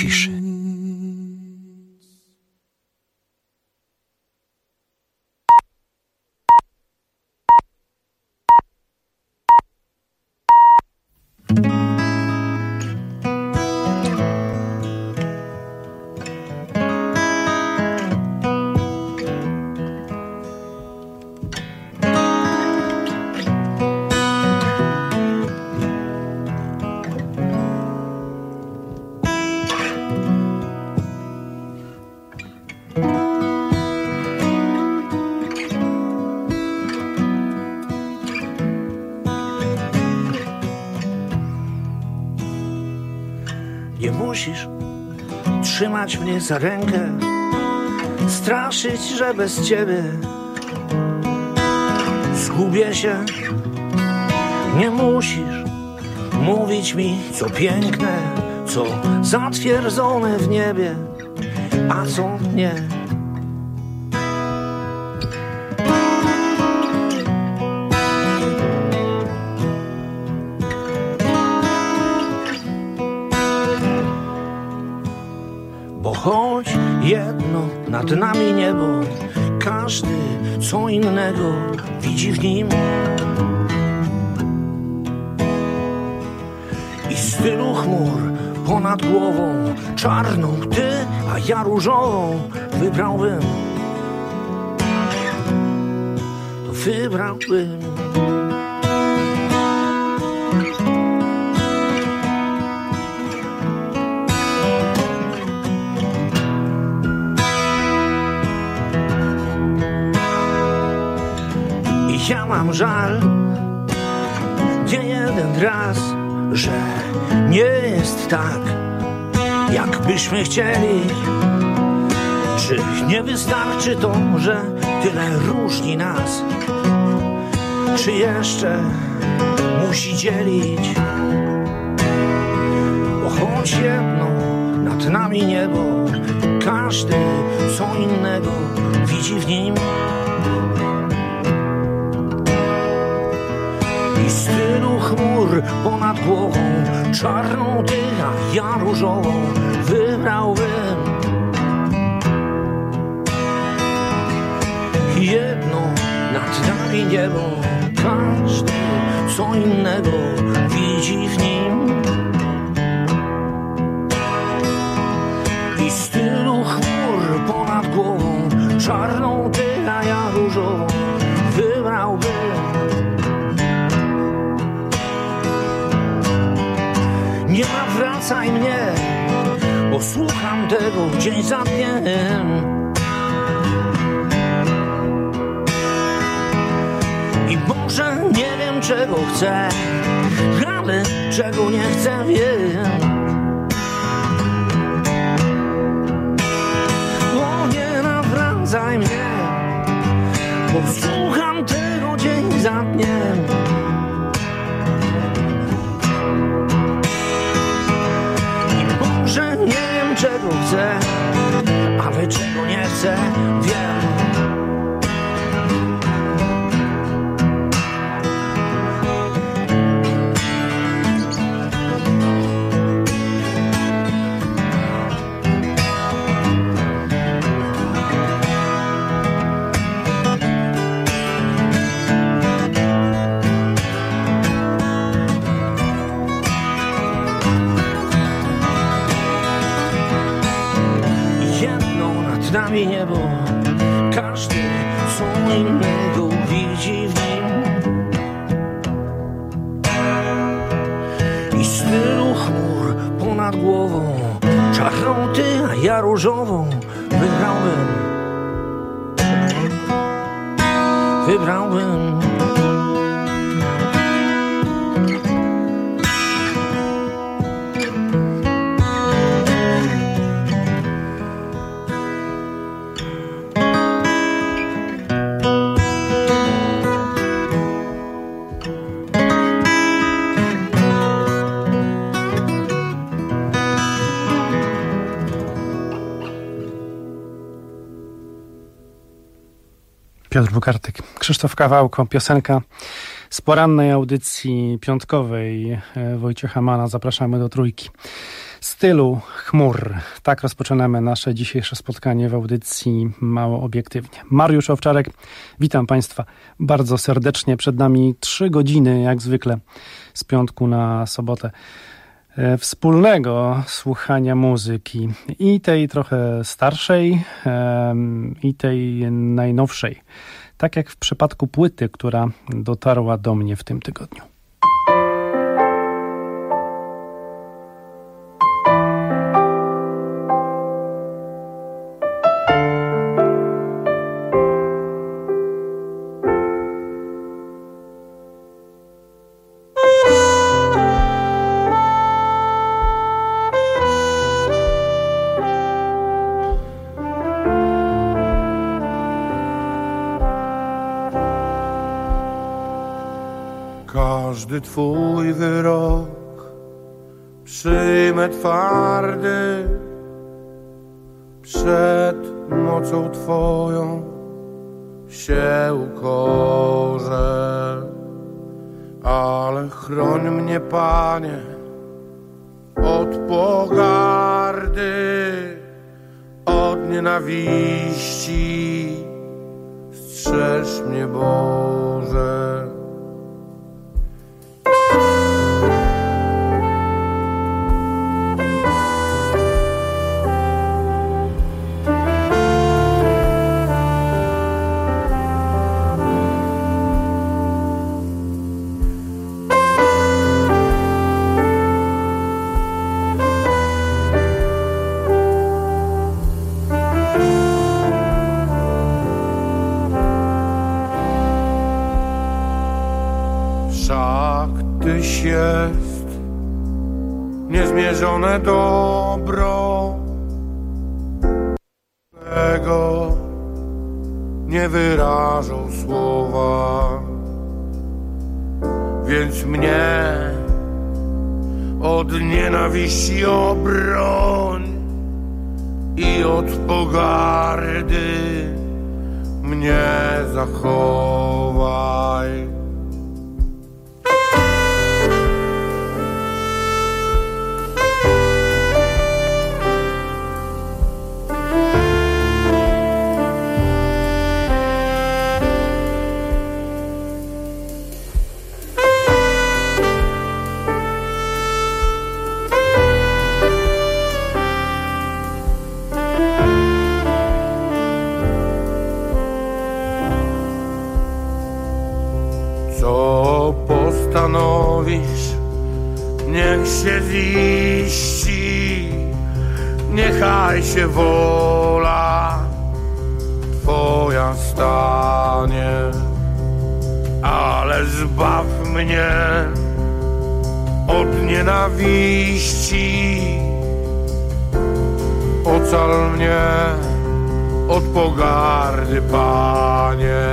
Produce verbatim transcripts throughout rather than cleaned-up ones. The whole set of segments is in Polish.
ciszy. Nie musisz trzymać mnie za rękę, straszyć, że bez ciebie zgubię się. Nie musisz mówić mi, co piękne, co zatwierdzone w niebie, a co nie. Choć jedno nad nami niebo, każdy co innego widzi w nim. I z tylu chmur ponad głową, czarną ty, a ja różową, wybrałbym, to wybrałbym. Ja mam żal, nie jeden raz, że nie jest tak, jakbyśmy chcieli. Czy nie wystarczy to, że tyle różni nas? Czy jeszcze musi dzielić? Bo choć jedno nad nami niebo, każdy co innego widzi w nim. I z tylu chmur ponad głową, czarną ty, a ja różową, wybrałbym jedno nad nami niebo, każdy co innego widzi w nim. I z tylu chmur ponad głową, czarną ty, a ja różową, wybrałbym. Nie nawracaj mnie, bo słucham tego dzień za dniem. I może nie wiem czego chcę, ale czego nie chcę wiem. O, nie nawracaj mnie, bo słucham tego dzień za dniem. Że nie wiem czego chcę, ale czego nie chcę, wiem. Nad nami niebo, każdy co innego widzi w nim. I z tylu chmur ponad głową, czarną ty, a ja różową, wybrałbym, wybrałbym. Piotr Bukartyk, Krzysztof Kawałko, piosenka z porannej audycji piątkowej Wojciecha Mana. Zapraszamy do trójki. Z tylu chmur. Tak rozpoczynamy nasze dzisiejsze spotkanie w audycji Mało Obiektywnie. Mariusz Owczarek, witam Państwa bardzo serdecznie. Przed nami trzy godziny, jak zwykle, z piątku na sobotę, wspólnego słuchania muzyki. I tej trochę starszej, i tej najnowszej. Tak jak w przypadku płyty, która dotarła do mnie w tym tygodniu. Każdy twój wyrok przyjmę twardy, przed mocą twoją się ukorzę, ale chroń mnie, Panie, od pogardy, od nienawiści, strzeż mnie, Boże. Tyś jest niezmierzone dobro, którego nie wyrażą słowa, więc mnie od nienawiści obroń i od pogardy mnie zachowaj. Postanowisz, niech się ziści, niechaj się wola Twoja stanie, ale zbaw mnie od nienawiści, ocal mnie od pogardy, Panie.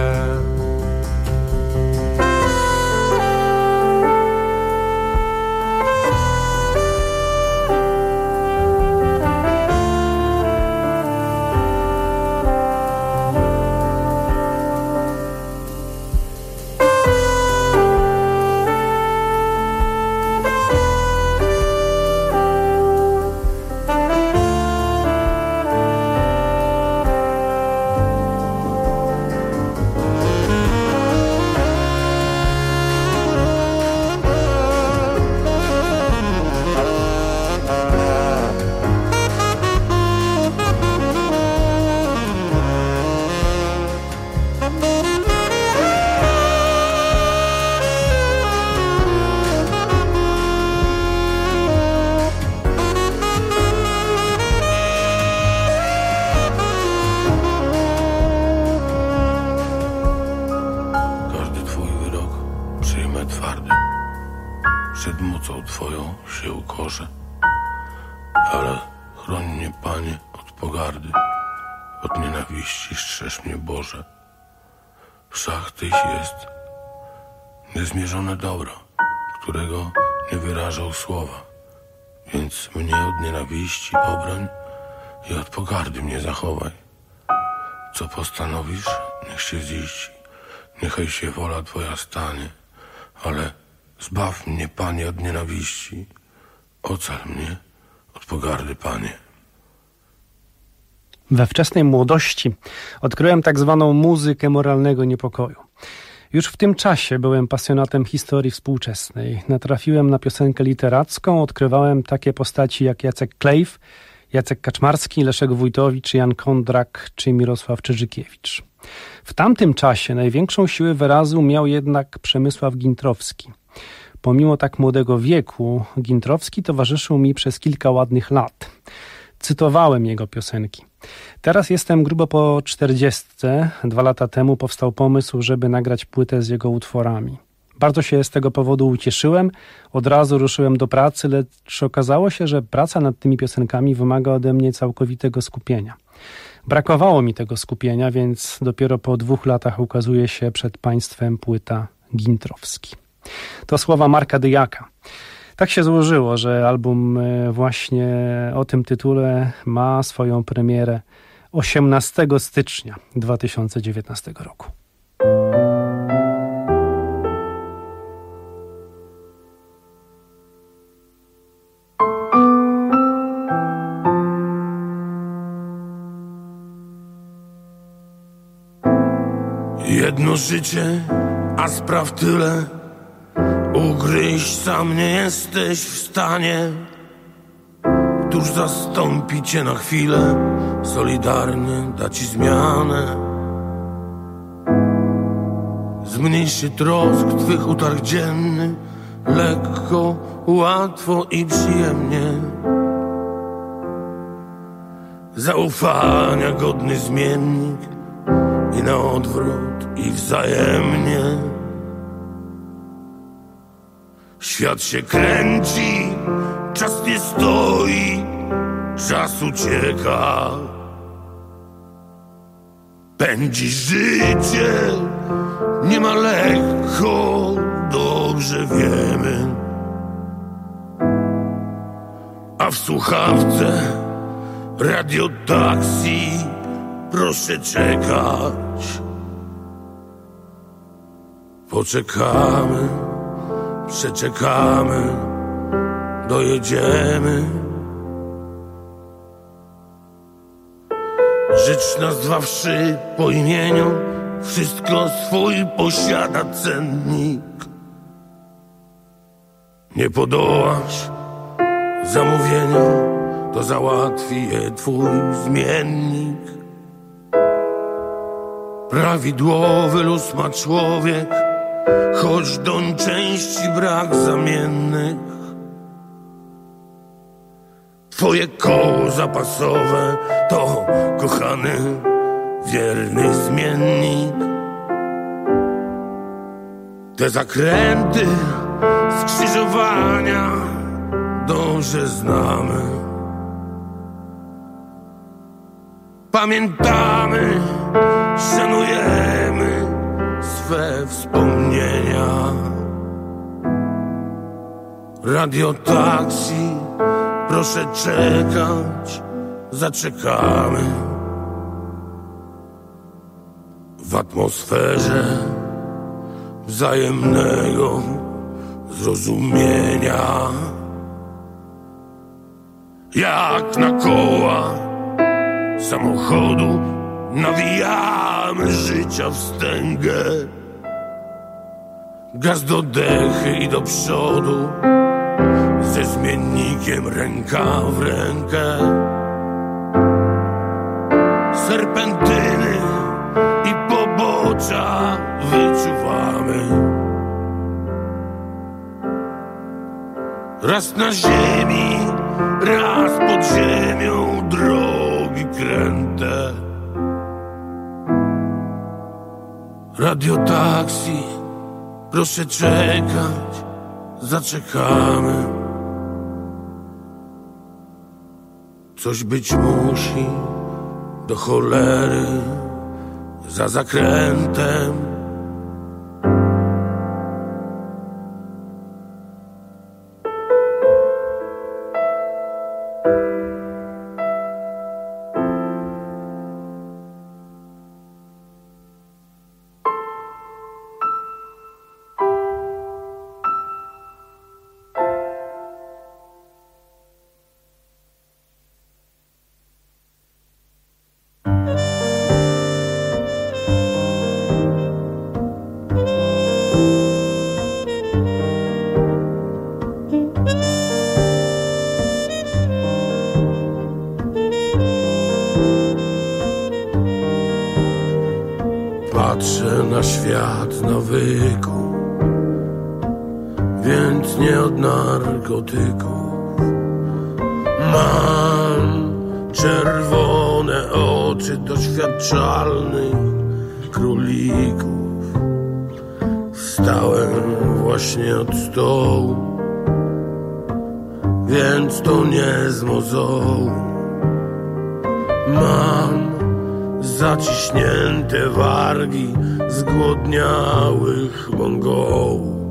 Wszak Tyś jest niezmierzone dobro, którego nie wyrażał słowa, więc mnie od nienawiści obroń i od pogardy mnie zachowaj. Co postanowisz, niech się ziści, niechaj się wola Twoja stanie, ale zbaw mnie, Panie, od nienawiści, ocal mnie od pogardy, panie. We wczesnej młodości odkryłem tak zwaną muzykę moralnego niepokoju. Już w tym czasie byłem pasjonatem historii współczesnej. Natrafiłem na piosenkę literacką, odkrywałem takie postaci jak Jacek Klejf, Jacek Kaczmarski, Leszek Wójtowicz, Jan Kondrak czy Mirosław Czyżykiewicz. W tamtym czasie największą siłę wyrazu miał jednak Przemysław Gintrowski. Pomimo tak młodego wieku, Gintrowski towarzyszył mi przez kilka ładnych lat. Cytowałem jego piosenki. Teraz jestem grubo po czterdziestce. Dwa lata temu powstał pomysł, żeby nagrać płytę z jego utworami. Bardzo się z tego powodu ucieszyłem. Od razu ruszyłem do pracy, lecz okazało się, że praca nad tymi piosenkami wymaga ode mnie całkowitego skupienia. Brakowało mi tego skupienia, więc dopiero po dwóch latach ukazuje się przed państwem płyta Gintrowski. To słowa Marka Dyjaka. Tak się złożyło, że album właśnie o tym tytule ma swoją premierę osiemnastego stycznia dwa tysiące dziewiętnastego roku. Jedno życie, a spraw tyle. Ugryźć sam nie jesteś w stanie. Któż zastąpi cię na chwilę, solidarnie da ci zmianę. Zmniejszy trosk twych utarg dzienny, lekko, łatwo i przyjemnie. Zaufania godny zmiennik i na odwrót i wzajemnie. Świat się kręci, czas nie stoi, czas ucieka. Pędzi życie, nie ma lekko, dobrze wiemy. A w słuchawce radio taksi, proszę czekać. Poczekamy, przeczekamy, dojedziemy. Rzecz nazwawszy po imieniu, wszystko swój posiada cennik. Nie podołasz zamówieniu, to załatwi je twój zmiennik. Prawidłowy los ma człowiek, choć doń części brak zamiennych. Twoje koło zapasowe to, kochany, wierny zmiennik. Te zakręty, skrzyżowania dobrze znamy. Pamiętamy, szanujemy swe wspomnienia. Radio taksi, proszę czekać, zaczekamy. W atmosferze wzajemnego zrozumienia. Jak na koła samochodu nawijamy życia wstęgę. Gaz do dechy i do przodu, ze zmiennikiem ręka w rękę. Serpentyny i pobocza wyczuwamy. Raz na ziemi, raz pod ziemią, drogi kręte. Radio taksi, proszę czekać, zaczekamy. Coś być musi, do cholery, za zakrętem. patrzę na świat nawyku, więc nie od narkotyków. Mam czerwone oczy doświadczalnych królików. Wstałem właśnie od stołu, więc to nie z mozołu. Mam zaciśnięte wargi zgłodniałych Mongołów.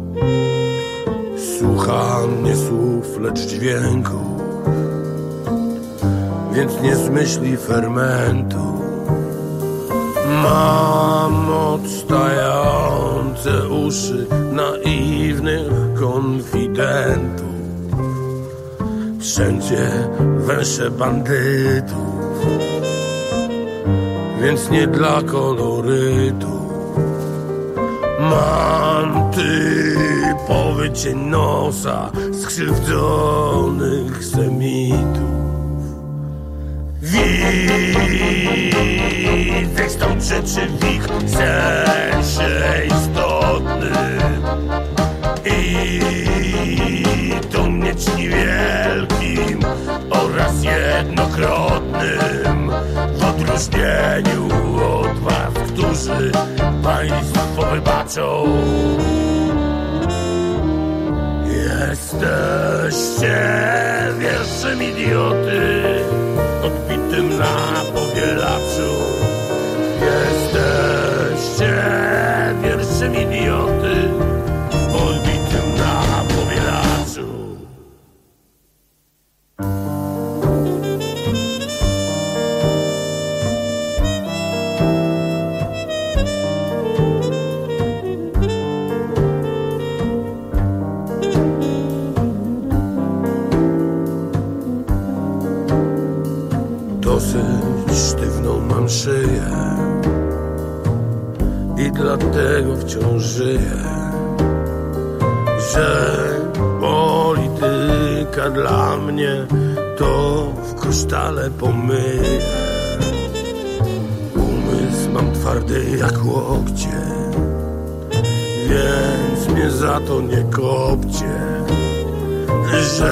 Słucham nie słów, lecz dźwięków, więc nie zmyśli fermentu. Mam odstające uszy naiwnych konfidentów. Wszędzie węsze bandytów, więc nie dla kolorytu. Mam typowy cień nosa skrzywdzonych semitów. Widzę stąd rzeczy w ich sensie istotnym i to mieć niewielkim oraz jednokrotnym, w odróżnieniu od was, którzy państwo wybaczą. Jesteście wierszem idioty odbitym na powielaczu. Jesteście wierszem idioty odbitym na powielaczu. Dosyć sztywną mam szyję i dlatego wciąż żyję, że polityka dla mnie to w kosztale pomyje. Umysł mam twardy jak łokcie, więc mnie za to nie kopcie, że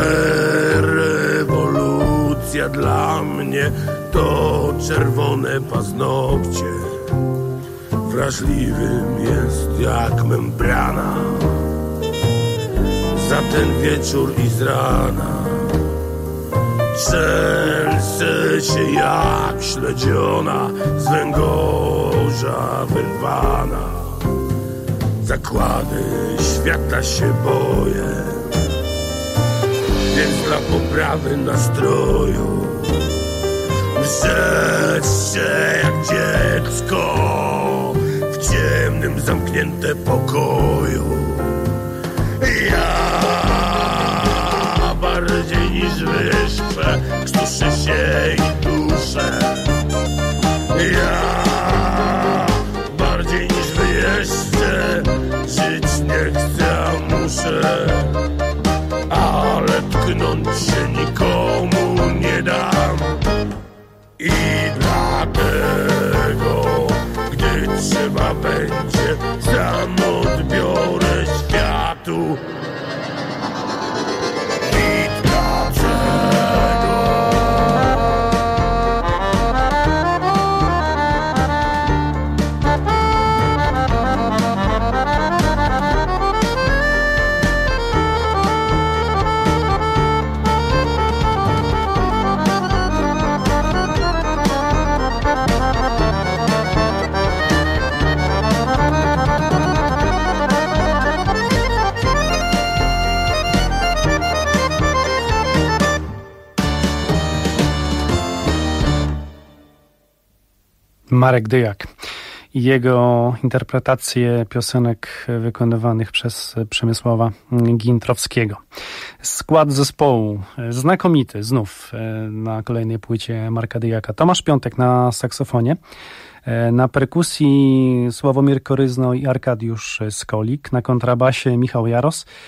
rewolucja dla mnie to czerwone paznokcie. Wrażliwym jest jak membrana za ten wieczór i z rana. Trzęsę się jak śledziona z węgorza wyrwana. Zakłady świata się boję, więc dla poprawy nastroju wrzeszczę jak dziecko w ciemnym, zamknięte pokoju. Ja bardziej niż wyższe krztuszę się i duszę. Ja bardziej niż wy jeszcze żyć nie chcę, a muszę, ale tknąć się nikomu nie dam. I dlatego, gdy trzeba będzie, sam odbiorę światu. I dlaczego? Marek Dyjak i jego interpretacje piosenek wykonywanych przez Przemysława Gintrowskiego. Skład zespołu znakomity znów na kolejnej płycie Marka Dyjaka. Tomasz Piątek na saksofonie, na perkusji Sławomir Koryzno i Arkadiusz Skolik, na kontrabasie Michał Jaros,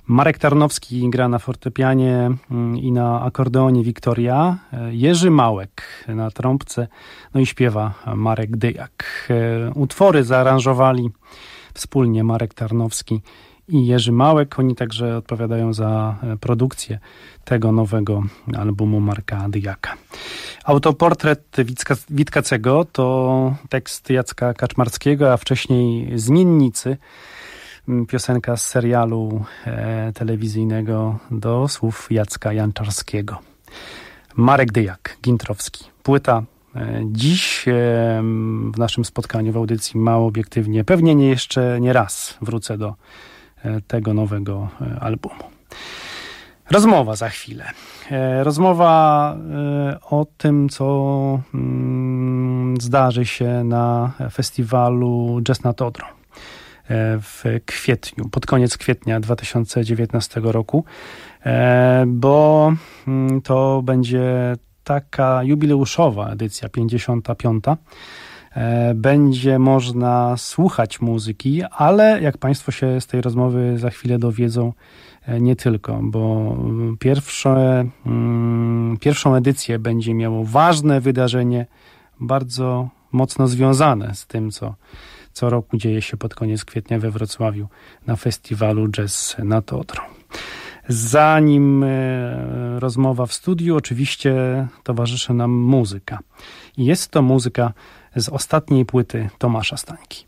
Marek Tarnowski gra na fortepianie i na akordeonie Wiktoria, Jerzy Małek na trąbce, no i śpiewa Marek Dyjak. Utwory zaaranżowali wspólnie Marek Tarnowski i Jerzy Małek. Oni także odpowiadają za produkcję tego nowego albumu Marka Dyjaka. Autoportret Wicka, Witkacego to tekst Jacka Kaczmarskiego, a wcześniej Zmiennicy, piosenka z serialu e, telewizyjnego do słów Jacka Janczarskiego. Marek Dyjak, Gintrowski. Płyta e, dziś e, w naszym spotkaniu w audycji Mało Obiektywnie. Pewnie nie jeszcze nie raz wrócę do e, tego nowego e, albumu. Rozmowa za chwilę. E, rozmowa e, o tym, co mm, zdarzy się na festiwalu Jazz nad Odrą w kwietniu, pod koniec kwietnia dwa tysiące dziewiętnastego roku, bo to będzie taka jubileuszowa edycja, pięćdziesiąta piąta. Będzie można słuchać muzyki, ale jak Państwo się z tej rozmowy za chwilę dowiedzą, nie tylko, bo pierwsze, pierwszą edycję będzie miało ważne wydarzenie, bardzo mocno związane z tym, co co roku dzieje się pod koniec kwietnia we Wrocławiu na festiwalu Jazz nad Odrą. Zanim e, rozmowa w studiu, oczywiście towarzyszy nam muzyka. I jest to muzyka z ostatniej płyty Tomasza Stańki.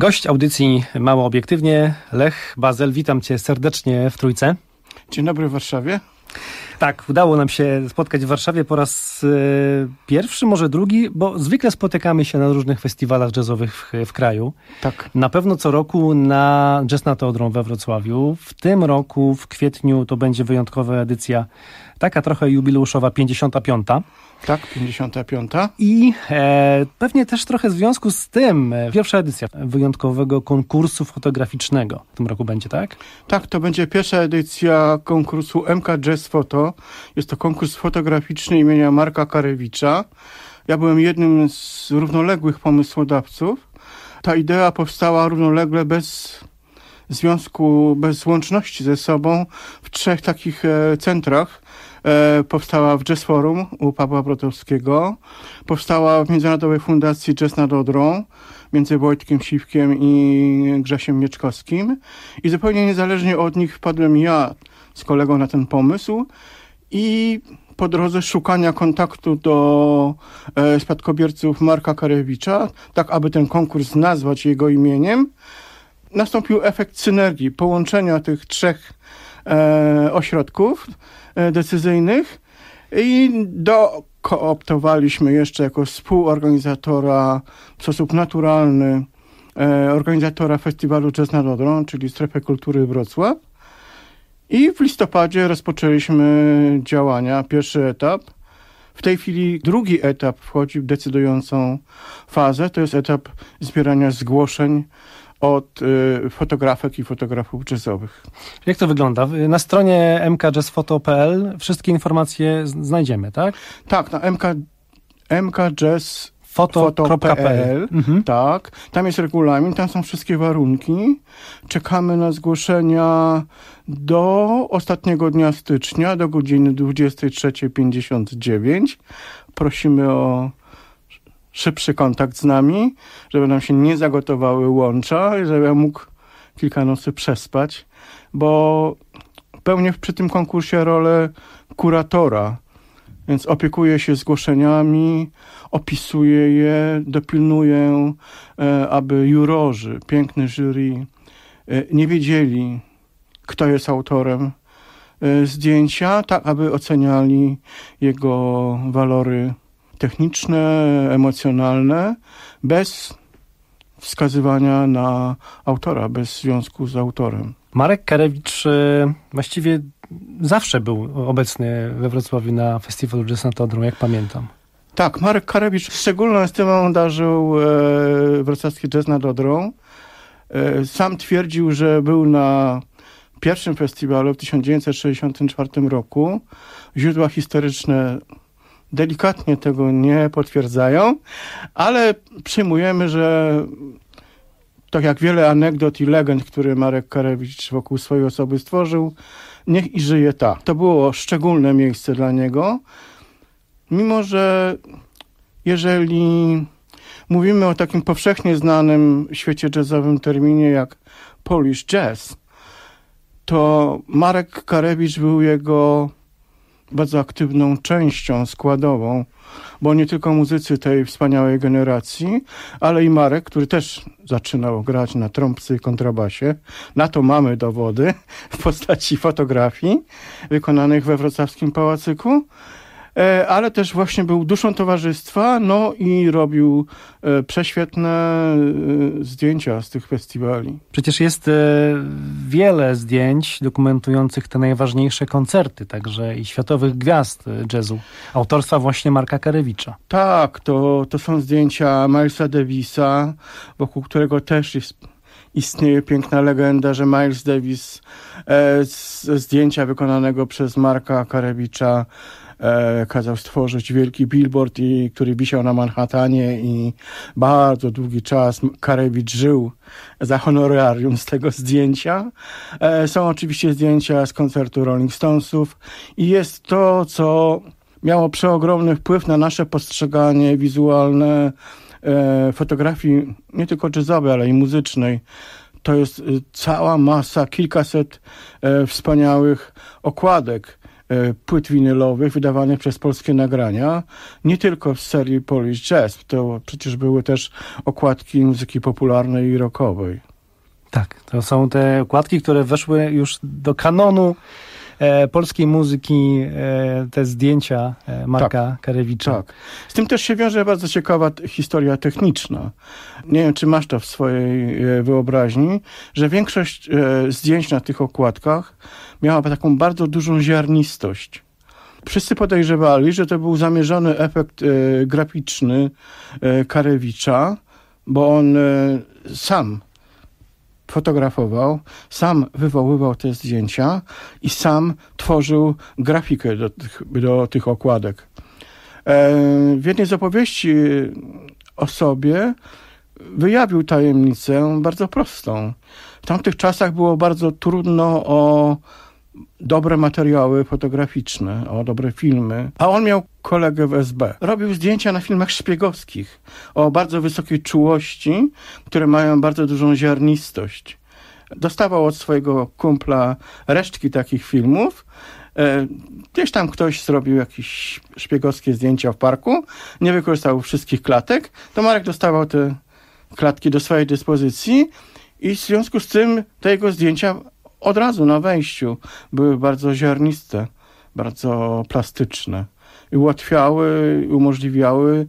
Gość audycji Mało Obiektywnie, Lech Bazel. Witam cię serdecznie w Trójce. Dzień dobry w Warszawie. Tak, udało nam się spotkać w Warszawie po raz y, pierwszy, może drugi, bo zwykle spotykamy się na różnych festiwalach jazzowych w, w kraju. Tak. Na pewno co roku na Jazz nad Odrą we Wrocławiu. W tym roku, w kwietniu, to będzie wyjątkowa edycja, taka trochę jubileuszowa, pięćdziesiąta piąta. Tak, pięćdziesiąta piąta. I e, pewnie też trochę w związku z tym e, pierwsza edycja wyjątkowego konkursu fotograficznego w tym roku będzie, tak? Tak, to będzie pierwsza edycja konkursu M K Jazz Photo. Jest to konkurs fotograficzny imienia Marka Karewicza. Ja byłem jednym z równoległych pomysłodawców. Ta idea powstała równolegle, bez związku, bez łączności ze sobą w trzech takich e, centrach. E, powstała w Jazz Forum u Pawła Brotowskiego, powstała w Międzynarodowej Fundacji Jazz nad Odrą między Wojtkiem Siwkiem i Grzesiem Mieczkowskim i zupełnie niezależnie od nich wpadłem ja z kolegą na ten pomysł i po drodze szukania kontaktu do e, spadkobierców Marka Karewicza, tak aby ten konkurs nazwać jego imieniem, nastąpił efekt synergii, połączenia tych trzech e, ośrodków e, decyzyjnych i dokooptowaliśmy jeszcze jako współorganizatora w sposób naturalny e, organizatora festiwalu Jazz nad Odrą, czyli Strefę Kultury Wrocław. I w listopadzie rozpoczęliśmy działania, pierwszy etap. W tej chwili drugi etap wchodzi w decydującą fazę, to jest etap zbierania zgłoszeń od y, fotografek i fotografów jazzowych. Jak to wygląda? Na stronie m k jazz photo kropka p l wszystkie informacje znajdziemy, tak? Tak, na mk, mkjazz photo kropka p l. Mhm. Tak, tam jest regulamin, tam są wszystkie warunki. Czekamy na zgłoszenia do ostatniego dnia stycznia, do godziny dwudziestej trzeciej pięćdziesiąt dziewięć. Prosimy o szybszy kontakt z nami, żeby nam się nie zagotowały łącza i żeby ja mógł kilka nocy przespać, bo pełnię przy tym konkursie rolę kuratora, więc opiekuję się zgłoszeniami, opisuję je, dopilnuję, aby jurorzy, piękny jury nie wiedzieli, kto jest autorem zdjęcia, tak aby oceniali jego walory techniczne, emocjonalne, bez wskazywania na autora, bez związku z autorem. Marek Karewicz właściwie zawsze był obecny we Wrocławiu na festiwalu Jazz nad Odrą, jak pamiętam. Tak, Marek Karewicz szczególną estymą darzył e, wrocławski Jazz nad Odrą. E, sam twierdził, że był na pierwszym festiwalu w tysiąc dziewięćset sześćdziesiątym czwartym roku. Źródła historyczne delikatnie tego nie potwierdzają, ale przyjmujemy, że tak jak wiele anegdot i legend, które Marek Karewicz wokół swojej osoby stworzył, niech i żyje ta. To było szczególne miejsce dla niego, mimo że jeżeli mówimy o takim powszechnie znanym w świecie jazzowym terminie jak Polish Jazz, to Marek Karewicz był jego bardzo aktywną częścią składową, bo nie tylko muzycy tej wspaniałej generacji, ale i Marek, który też zaczynał grać na trąbce i kontrabasie. Na to mamy dowody w postaci fotografii wykonanych we wrocławskim Pałacyku, ale też właśnie był duszą towarzystwa, no i robił prześwietne zdjęcia z tych festiwali. Przecież jest wiele zdjęć dokumentujących te najważniejsze koncerty, także i światowych gwiazd jazzu, autorstwa właśnie Marka Karewicza. Tak, to, to są zdjęcia Milesa Davisa, wokół którego też jest istnieje piękna legenda, że Miles Davis e, z zdjęcia wykonanego przez Marka Karewicza e, kazał stworzyć wielki billboard, i, który wisiał na Manhattanie, i bardzo długi czas Karewicz żył za honorarium z tego zdjęcia. E, są oczywiście zdjęcia z koncertu Rolling Stonesów i jest to, co miało przeogromny wpływ na nasze postrzeganie wizualne e, fotografii, nie tylko jazzowej, ale i muzycznej. To jest cała masa, kilkaset e, wspaniałych okładek płyt winylowych wydawanych przez Polskie Nagrania, nie tylko z serii Polish Jazz, to przecież były też okładki muzyki popularnej i rockowej. Tak, to są te okładki, które weszły już do kanonu e, polskiej muzyki, e, te zdjęcia e, Marka tak, Karewicza. Tak. Z tym też się wiąże bardzo ciekawa t- historia techniczna. Nie wiem, czy masz to w swojej e, wyobraźni, że większość e, zdjęć na tych okładkach miała taką bardzo dużą ziarnistość. Wszyscy podejrzewali, że to był zamierzony efekt e, graficzny e, Karewicza, bo on e, sam fotografował, sam wywoływał te zdjęcia i sam tworzył grafikę do tych, do tych okładek. E, w jednej z opowieści o sobie wyjawił tajemnicę bardzo prostą. W tamtych czasach było bardzo trudno o dobre materiały fotograficzne, o dobre filmy. A on miał kolegę w S B. Robił zdjęcia na filmach szpiegowskich o bardzo wysokiej czułości, które mają bardzo dużą ziarnistość. Dostawał od swojego kumpla resztki takich filmów. Gdzieś tam ktoś zrobił jakieś szpiegowskie zdjęcia w parku, nie wykorzystał wszystkich klatek, to Marek dostawał te klatki do swojej dyspozycji i w związku z tym te jego zdjęcia od razu na wejściu były bardzo ziarniste, bardzo plastyczne i ułatwiały, umożliwiały,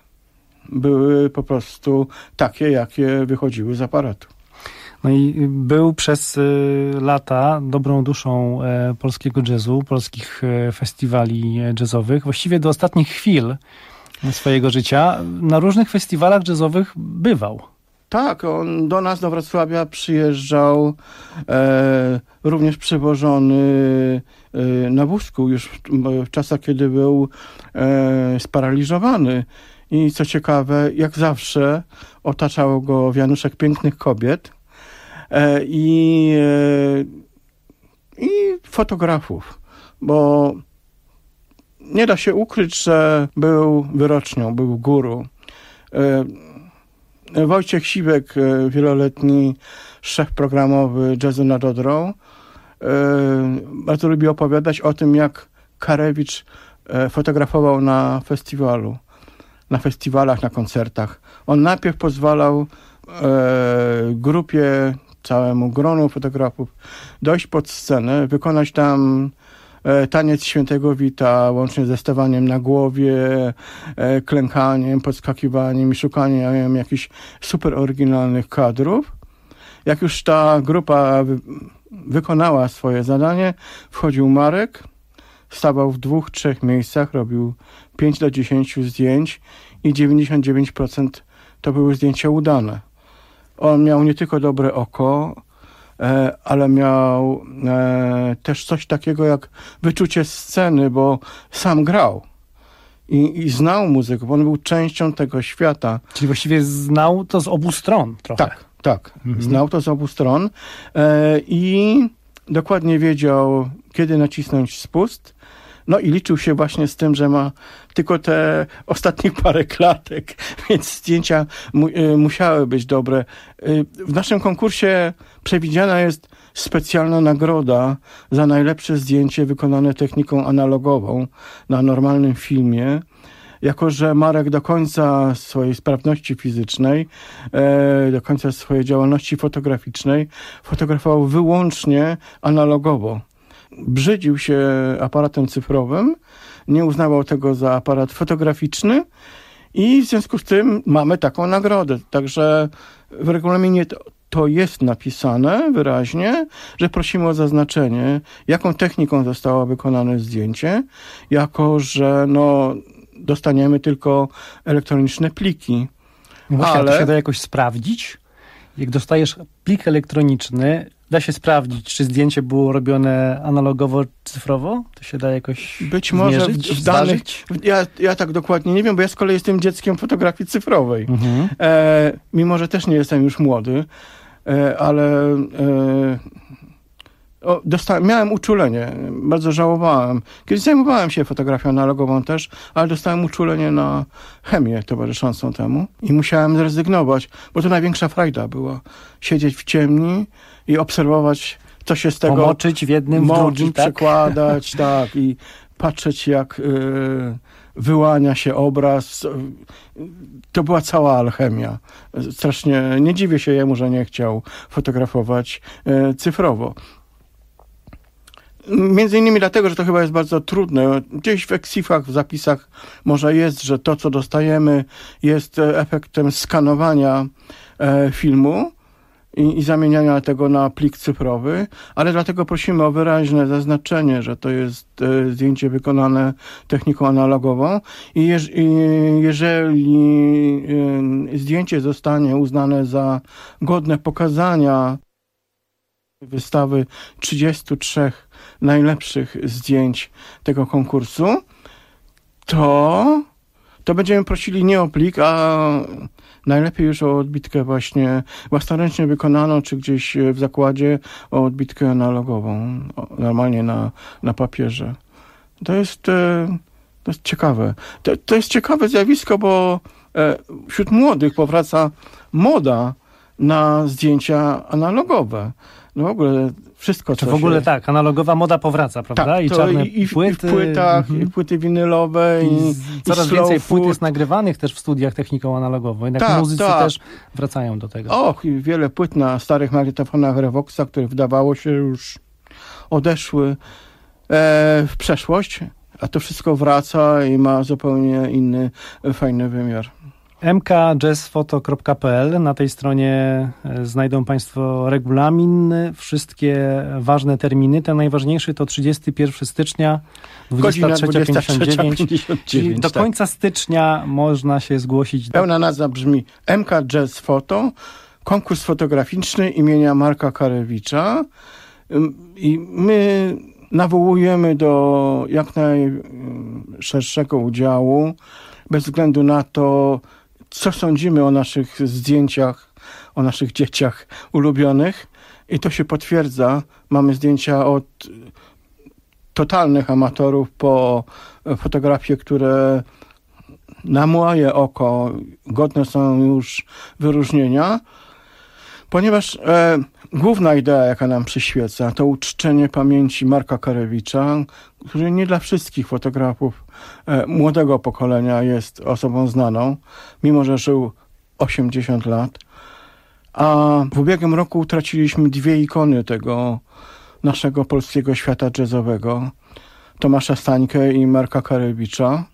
były po prostu takie, jakie wychodziły z aparatu. No i był przez lata dobrą duszą polskiego jazzu, polskich festiwali jazzowych. Właściwie do ostatnich chwil swojego życia na różnych festiwalach jazzowych bywał. Tak, on do nas, do Wrocławia przyjeżdżał e, również przewożony e, na wózku już w, w czasach, kiedy był e, sparaliżowany. I co ciekawe, jak zawsze otaczało go wianuszek pięknych kobiet e, i, e, i fotografów, bo nie da się ukryć, że był wyrocznią, był guru. E, Wojciech Siwek, wieloletni szef programowy Jazzu nad Odrą, bardzo lubi opowiadać o tym, jak Karewicz fotografował na festiwalu, na festiwalach, na koncertach. On najpierw pozwalał grupie, całemu gronu fotografów dojść pod scenę, wykonać tam taniec Świętego Wita, łącznie ze stawaniem na głowie, klękaniem, podskakiwaniem i szukaniem jakichś super oryginalnych kadrów. Jak już ta grupa wy- wykonała swoje zadanie, wchodził Marek, stawał w dwóch, trzech miejscach, robił pięć do dziesięciu zdjęć i dziewięćdziesiąt dziewięć procent to były zdjęcia udane. On miał nie tylko dobre oko, ale miał e, też coś takiego jak wyczucie sceny, bo sam grał i, i znał muzykę, bo on był częścią tego świata. Czyli właściwie znał to z obu stron trochę. Tak, tak. Mhm. Znał to z obu stron e, i dokładnie wiedział, kiedy nacisnąć spust. No i liczył się właśnie z tym, że ma tylko te ostatnie parę klatek, więc zdjęcia mu, y, musiały być dobre. Y, w naszym konkursie przewidziana jest specjalna nagroda za najlepsze zdjęcie wykonane techniką analogową na normalnym filmie. Jako że Marek do końca swojej sprawności fizycznej, e, do końca swojej działalności fotograficznej fotografował wyłącznie analogowo. Brzydził się aparatem cyfrowym, nie uznawał tego za aparat fotograficzny i w związku z tym mamy taką nagrodę. Także w regulaminie to, to jest napisane wyraźnie, że prosimy o zaznaczenie, jaką techniką zostało wykonane zdjęcie, jako że no, dostaniemy tylko elektroniczne pliki. No właśnie, ale to się da jakoś sprawdzić? Jak dostajesz plik elektroniczny, da się sprawdzić, czy zdjęcie było robione analogowo, cyfrowo? To się da jakoś być może zmierzyć, w, w danych. Ja, ja tak dokładnie nie wiem, bo ja z kolei jestem dzieckiem fotografii cyfrowej. Mhm. E, mimo, że też nie jestem już młody, e, ale e, o, dostałem, miałem uczulenie. Bardzo żałowałem. Kiedyś zajmowałem się fotografią analogową też, ale dostałem uczulenie na chemię towarzyszącą temu i musiałem zrezygnować, bo to największa frajda była. Siedzieć w ciemni i obserwować co się z tego... Pomoczyć w jednym, w drugim, tak? przekładać, tak, i patrzeć jak y, wyłania się obraz. To była cała alchemia. Strasznie nie dziwię się jemu, że nie chciał fotografować y, cyfrowo. Między innymi dlatego, że to chyba jest bardzo trudne. Gdzieś w eksifach, w zapisach może jest, że to, co dostajemy, jest efektem skanowania e, filmu i, i zamieniania tego na plik cyfrowy, ale dlatego prosimy o wyraźne zaznaczenie, że to jest e, zdjęcie wykonane techniką analogową i, jeż, i jeżeli e, zdjęcie zostanie uznane za godne pokazania wystawy trzydziestu trzech najlepszych zdjęć tego konkursu, to, to będziemy prosili nie o plik, a najlepiej już o odbitkę właśnie własnoręcznie wykonaną, czy gdzieś w zakładzie o odbitkę analogową, normalnie na, na papierze. To jest, to jest ciekawe. To, to jest ciekawe zjawisko, bo wśród młodych powraca moda na zdjęcia analogowe. No w ogóle wszystko, Czy co w ogóle się... tak, analogowa moda powraca, prawda? Tak, I to czarne i, i, płyty. I w płytach, mhm. i płyty winylowe, i, I, i coraz slow więcej food. płyt jest nagrywanych też w studiach techniką analogową. Jednak Tak, muzycy tak. też wracają do tego. Och, i wiele płyt na starych magnetofonach Revoxa, które wydawało się już odeszły e, w przeszłość, a to wszystko wraca i ma zupełnie inny, fajny wymiar. m k jazz photo kropka p l. Na tej stronie znajdą Państwo regulamin, wszystkie ważne terminy. Ten najważniejszy to trzydziestego pierwszego stycznia, dwudziesta trzecia pięćdziesiąt dziewięć. Czyli do końca tak. stycznia można się zgłosić. Pełna nazwa brzmi M K Jazz Photo, konkurs fotograficzny imienia Marka Karewicza. I my nawołujemy do jak najszerszego udziału, bez względu na to, co sądzimy o naszych zdjęciach, o naszych dzieciach ulubionych. I to się potwierdza. Mamy zdjęcia od totalnych amatorów po fotografie, które na moje oko godne są już wyróżnienia, ponieważ e, główna idea, jaka nam przyświeca, to uczczenie pamięci Marka Karewicza, który nie dla wszystkich fotografów e, młodego pokolenia jest osobą znaną, mimo że żył osiemdziesiąt lat. A w ubiegłym roku utraciliśmy dwie ikony tego naszego polskiego świata jazzowego, Tomasza Stańkę i Marka Karewicza.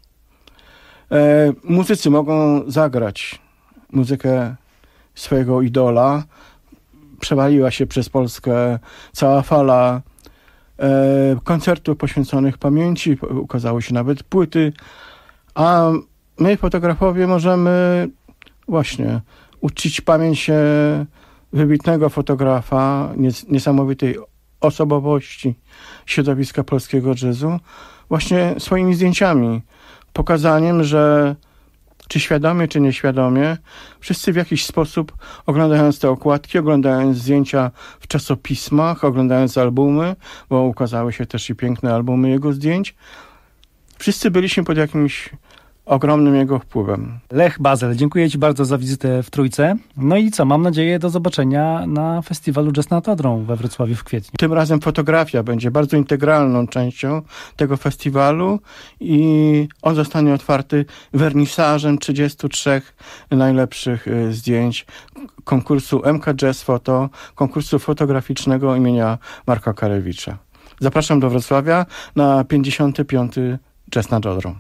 E, muzycy mogą zagrać muzykę swojego idola. Przewaliła się przez Polskę cała fala e, koncertów poświęconych pamięci, ukazały się nawet płyty, a my, fotografowie, możemy właśnie uczcić pamięć wybitnego fotografa, nies- niesamowitej osobowości środowiska polskiego jazzu, właśnie swoimi zdjęciami, pokazaniem, że czy świadomie, czy nieświadomie, wszyscy w jakiś sposób, oglądając te okładki, oglądając zdjęcia w czasopismach, oglądając albumy, bo ukazały się też i piękne albumy jego zdjęć, wszyscy byliśmy pod jakimś ogromnym jego wpływem. Lech Bazel, dziękuję Ci bardzo za wizytę w Trójce. No i co, mam nadzieję do zobaczenia na festiwalu Jazz nad Odrą we Wrocławiu w kwietniu. Tym razem fotografia będzie bardzo integralną częścią tego festiwalu i on zostanie otwarty wernisażem trzydziestu trzech najlepszych zdjęć konkursu M K Jazz Photo, konkursu fotograficznego imienia Marka Karewicza. Zapraszam do Wrocławia na pięćdziesiąty piąty Jazz nad Odrą.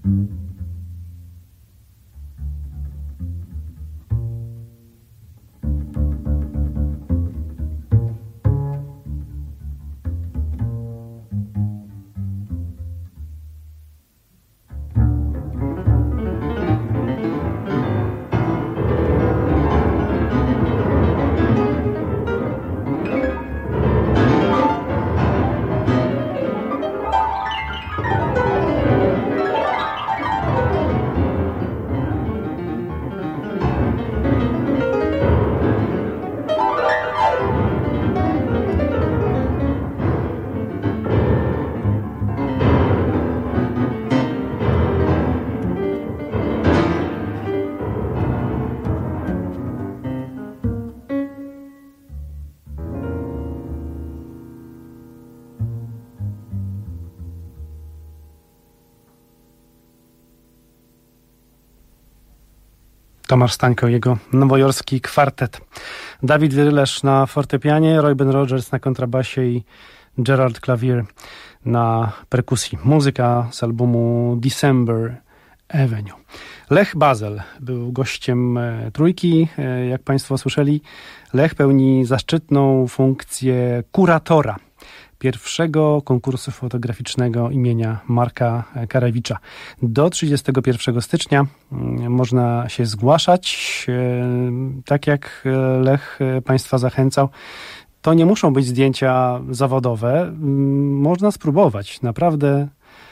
Tomasz Stańko, jego nowojorski kwartet. Dawid Wyrylesz na fortepianie, Roy Ben Rogers na kontrabasie i Gerald Clavier na perkusji. Muzyka z albumu December Avenue. Lech Bazel był gościem Trójki. Jak Państwo słyszeli, Lech pełni zaszczytną funkcję kuratora pierwszego konkursu fotograficznego imienia Marka Karewicza. Do trzydziestego pierwszego stycznia można się zgłaszać. Tak jak Lech Państwa zachęcał, to nie muszą być zdjęcia zawodowe. Można spróbować. Naprawdę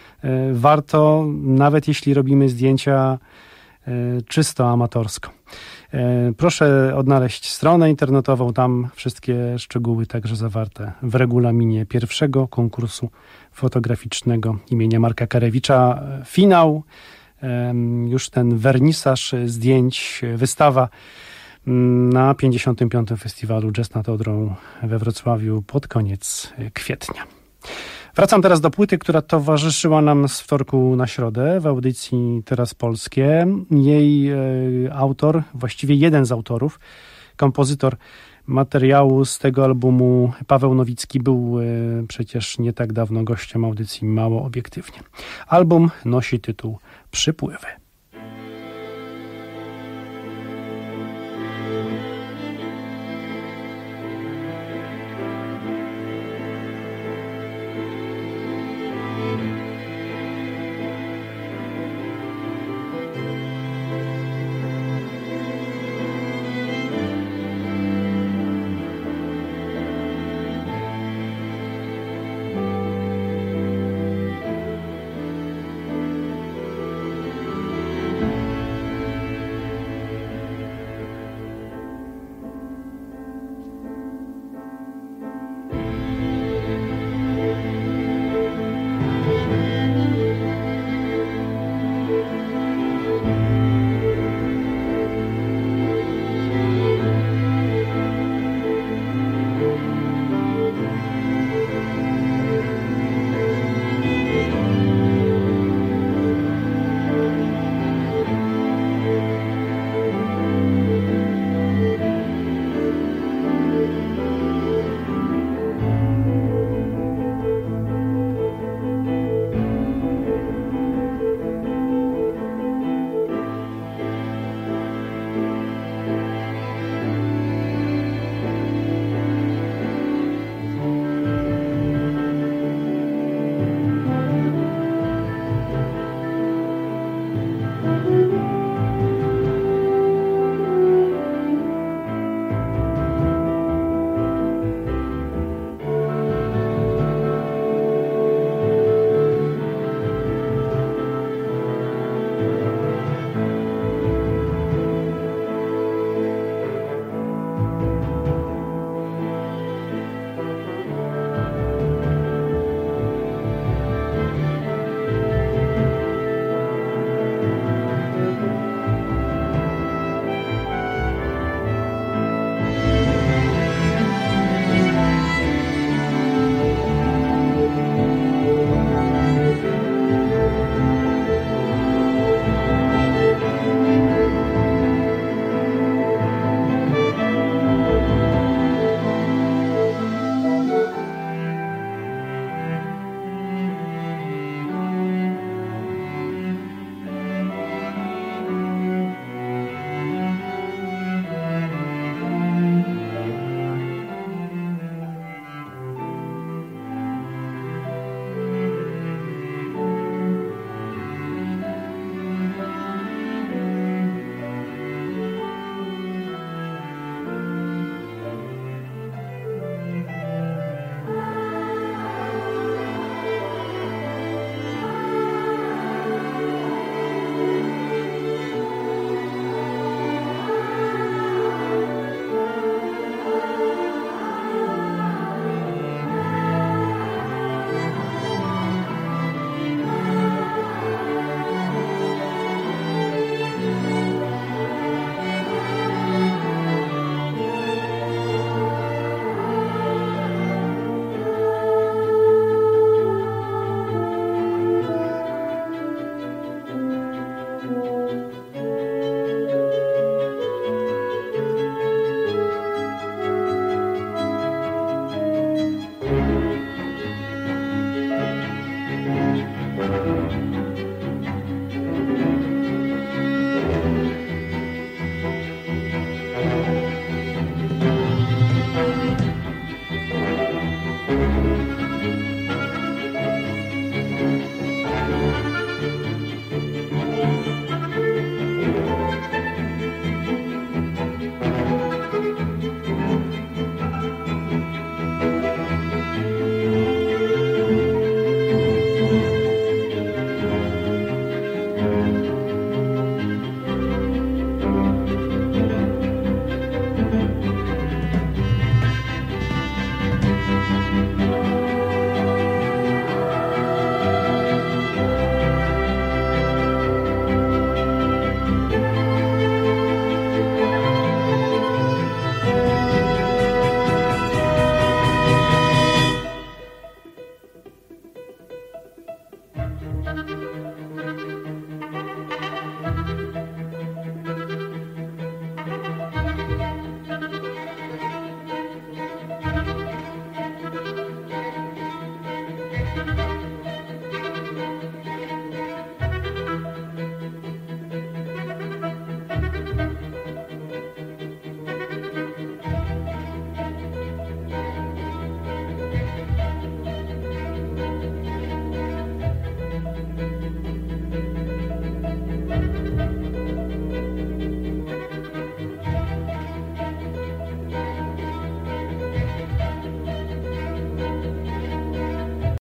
warto, nawet jeśli robimy zdjęcia czysto amatorsko. Proszę odnaleźć stronę internetową, tam wszystkie szczegóły także zawarte w regulaminie pierwszego konkursu fotograficznego imienia Marka Karewicza. Finał, już ten wernisaż zdjęć, wystawa na pięćdziesiątym piątym Festiwalu Jazz nad Odrą we Wrocławiu pod koniec kwietnia. Wracam teraz do płyty, która towarzyszyła nam z wtorku na środę w audycji Teraz Polskie. Jej e, autor, właściwie jeden z autorów, kompozytor materiału z tego albumu, Paweł Nowicki, był e, przecież nie tak dawno gościem audycji Mało Obiektywnie. Album nosi tytuł Przypływy.